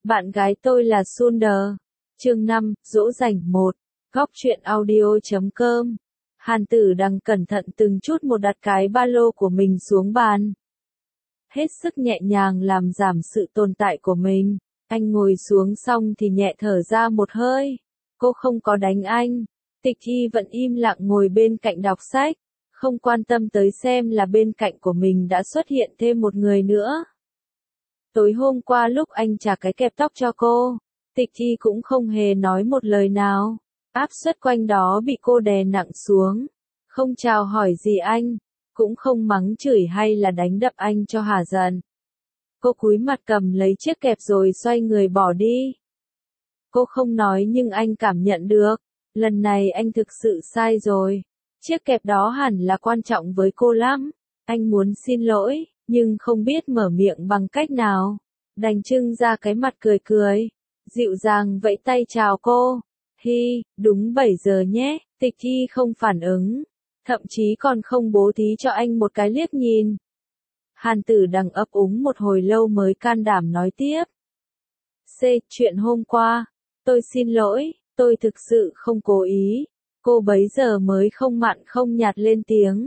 Bạn gái tôi là Sunder. Chương 5, dỗ dành 1. Góc truyện audio.com. Hàn Tử Đằng cẩn thận từng chút một đặt cái ba lô của mình xuống bàn. Hết sức nhẹ nhàng làm giảm sự tồn tại của mình. Anh ngồi xuống xong thì nhẹ thở ra một hơi. Cô không có đánh anh. Tịch Thi vẫn im lặng ngồi bên cạnh đọc sách, không quan tâm tới xem là bên cạnh của mình đã xuất hiện thêm một người nữa. Tối hôm qua lúc anh trả cái kẹp tóc cho cô, Tịch Thi cũng không hề nói một lời nào. Áp suất quanh đó bị cô đè nặng xuống. Không chào hỏi gì anh, cũng không mắng chửi hay là đánh đập anh cho hả giận. Cô cúi mặt cầm lấy chiếc kẹp rồi xoay người bỏ đi. Cô không nói nhưng anh cảm nhận được, lần này anh thực sự sai rồi. Chiếc kẹp đó hẳn là quan trọng với cô lắm. Anh muốn xin lỗi, nhưng không biết mở miệng bằng cách nào. Đành trưng ra cái mặt cười cười, dịu dàng vẫy tay chào cô. Hi, đúng 7 giờ nhé. Tịch Thi không phản ứng, thậm chí còn không bố thí cho anh một cái liếc nhìn. Hàn Tử Đằng ấp úng một hồi lâu mới can đảm nói tiếp. Chuyện hôm qua, tôi xin lỗi, tôi thực sự không cố ý. Cô bấy giờ mới không mặn không nhạt lên tiếng.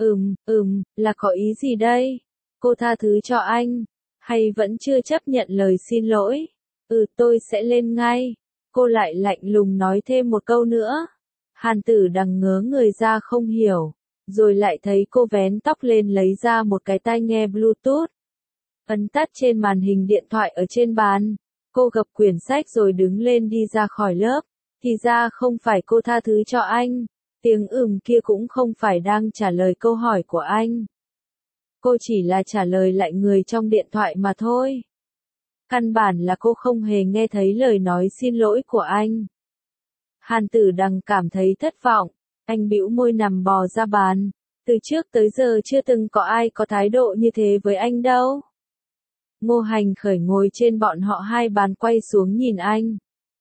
Là có ý gì đây? Cô tha thứ cho anh, hay vẫn chưa chấp nhận lời xin lỗi? Tôi sẽ lên ngay. Cô lại lạnh lùng nói thêm một câu nữa. Hàn Tử Đằng ngớ người ra không hiểu, rồi lại thấy cô vén tóc lên lấy ra một cái tai nghe Bluetooth. Ấn tắt trên màn hình điện thoại ở trên bàn. Cô gập quyển sách rồi đứng lên đi ra khỏi lớp. Thì ra không phải cô tha thứ cho anh. Tiếng kia cũng không phải đang trả lời câu hỏi của anh. Cô chỉ là trả lời lại người trong điện thoại mà thôi. Căn bản là cô không hề nghe thấy lời nói xin lỗi của anh. Hàn Tử Đằng cảm thấy thất vọng. Anh bĩu môi nằm bò ra bàn. Từ trước tới giờ chưa từng có ai có thái độ như thế với anh đâu. Ngô Hành Khởi ngồi trên bọn họ hai bàn quay xuống nhìn anh.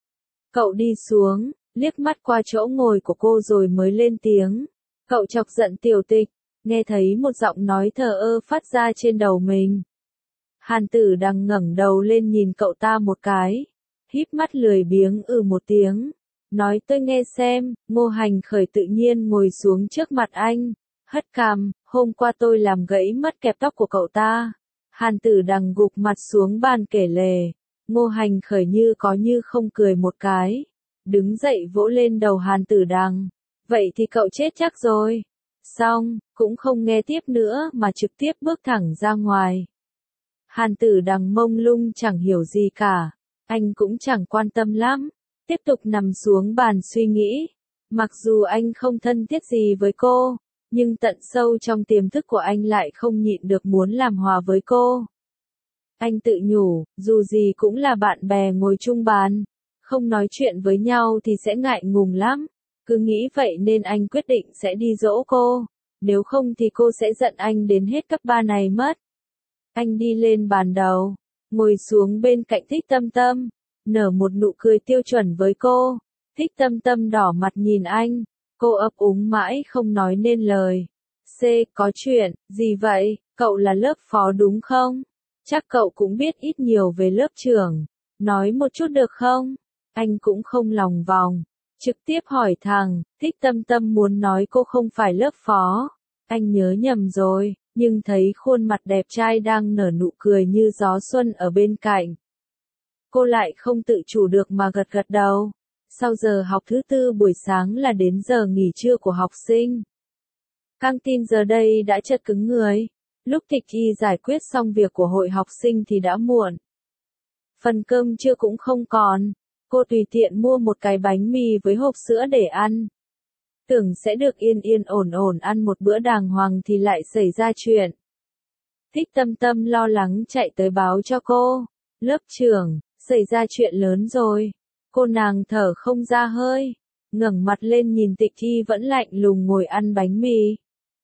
Cậu đi xuống, liếc mắt qua chỗ ngồi của cô rồi mới lên tiếng. Cậu chọc giận Tiểu Tịch. Nghe thấy một giọng nói thờ ơ phát ra trên đầu mình. Hàn Tử Đằng ngẩng đầu lên nhìn cậu ta một cái. Híp mắt lười biếng một tiếng. Nói tôi nghe xem. Ngô Hành Khởi tự nhiên ngồi xuống trước mặt anh. Hất cằm, hôm qua tôi làm gãy mất kẹp tóc của cậu ta. Hàn Tử Đằng gục mặt xuống bàn kể lể. Ngô Hành Khởi như có như không cười một cái. Đứng dậy vỗ lên đầu Hàn Tử Đằng. Vậy thì cậu chết chắc rồi. Xong, cũng không nghe tiếp nữa mà trực tiếp bước thẳng ra ngoài. Hàn Tử Đằng mông lung chẳng hiểu gì cả. Anh cũng chẳng quan tâm lắm. Tiếp tục nằm xuống bàn suy nghĩ. Mặc dù anh không thân thiết gì với cô, nhưng tận sâu trong tiềm thức của anh lại không nhịn được muốn làm hòa với cô. Anh tự nhủ, dù gì cũng là bạn bè ngồi chung bàn, không nói chuyện với nhau thì sẽ ngại ngùng lắm. Cứ nghĩ vậy nên anh quyết định sẽ đi dỗ cô, nếu không thì cô sẽ giận anh đến hết cấp 3 này mất. Anh đi lên bàn đầu, ngồi xuống bên cạnh Thích Tâm Tâm, nở một nụ cười tiêu chuẩn với cô. Thích Tâm Tâm đỏ mặt nhìn anh, cô ấp úng mãi không nói nên lời. Có chuyện, gì vậy, cậu là lớp phó đúng không? Chắc cậu cũng biết ít nhiều về lớp trưởng, nói một chút được không? Anh cũng không lòng vòng, trực tiếp hỏi thẳng. Thích Tâm Tâm muốn nói cô không phải lớp phó. Anh nhớ nhầm rồi, nhưng thấy khuôn mặt đẹp trai đang nở nụ cười như gió xuân ở bên cạnh. Cô lại không tự chủ được mà gật gật đầu. Sau giờ học thứ tư buổi sáng là đến giờ nghỉ trưa của học sinh. Căng tin giờ đây đã chật cứng người. Lúc Tịch Thi giải quyết xong việc của hội học sinh thì đã muộn. Phần cơm trưa cũng không còn. Cô tùy tiện mua một cái bánh mì với hộp sữa để ăn. Tưởng sẽ được yên yên ổn ổn ăn một bữa đàng hoàng thì lại xảy ra chuyện. Thích Tâm Tâm lo lắng chạy tới báo cho cô. Lớp trưởng, xảy ra chuyện lớn rồi. Cô nàng thở không ra hơi, ngẩng mặt lên nhìn Tịch Thi vẫn lạnh lùng ngồi ăn bánh mì.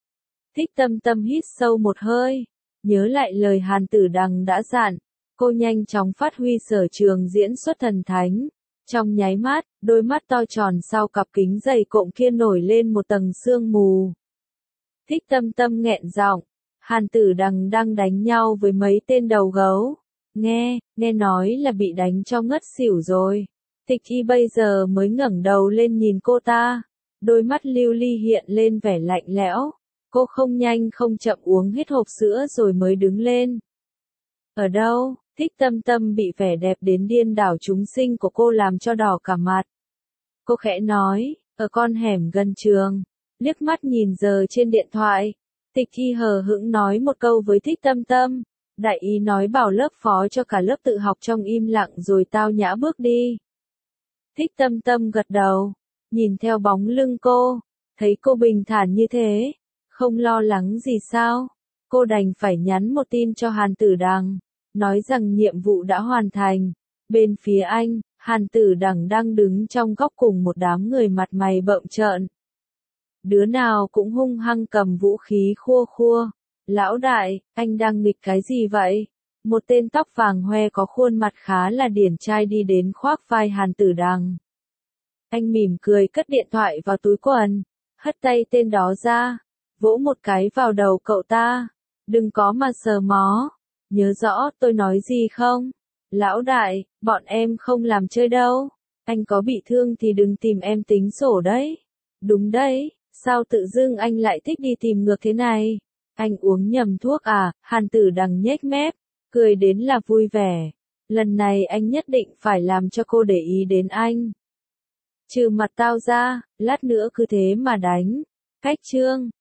Thích Tâm Tâm hít sâu một hơi, nhớ lại lời Hàn Tử Đằng đã dặn, cô nhanh chóng phát huy sở trường diễn xuất thần thánh. Trong nháy mắt, đôi mắt to tròn sau cặp kính dày cộm kia nổi lên một tầng sương mù. Thích Tâm Tâm nghẹn giọng, Hàn Tử Đằng đang đánh nhau với mấy tên đầu gấu. nghe nói là bị đánh cho ngất xỉu rồi. Tịch Hy bây giờ mới ngẩng đầu lên nhìn cô ta, đôi mắt lưu ly hiện lên vẻ lạnh lẽo. Cô không nhanh không chậm uống hết hộp sữa rồi mới đứng lên. Ở đâu? Thích Tâm Tâm bị vẻ đẹp đến điên đảo chúng sinh của cô làm cho đỏ cả mặt. Cô khẽ nói, ở con hẻm gần trường. Liếc mắt nhìn giờ trên điện thoại, Tịch Hy hờ hững nói một câu với Thích Tâm Tâm. Đại ý nói bảo lớp phó cho cả lớp tự học trong im lặng rồi tao nhã bước đi. Thích Tâm Tâm gật đầu, nhìn theo bóng lưng cô, thấy cô bình thản như thế, không lo lắng gì sao. Cô đành phải nhắn một tin cho Hàn Tử Đằng, nói rằng nhiệm vụ đã hoàn thành. Bên phía anh, Hàn Tử Đằng đang đứng trong góc cùng một đám người mặt mày bợm trợn. Đứa nào cũng hung hăng cầm vũ khí khua khua. Lão đại, anh đang nghịch cái gì vậy? Một tên tóc vàng hoe có khuôn mặt khá là điển trai đi đến khoác vai Hàn Tử Đằng. Anh mỉm cười cất điện thoại vào túi quần, hất tay tên đó ra, vỗ một cái vào đầu cậu ta. Đừng có mà sờ mó. Nhớ rõ tôi nói gì không? Lão đại, bọn em không làm chơi đâu. Anh có bị thương thì đừng tìm em tính sổ đấy. Đúng đấy, sao tự dưng anh lại thích đi tìm ngược thế này? Anh uống nhầm thuốc à? Hàn Tử Đằng nhếch mép, cười đến là vui vẻ. Lần này anh nhất định phải làm cho cô để ý đến anh. Trừ mặt tao ra, lát nữa cứ thế mà đánh. Cách chương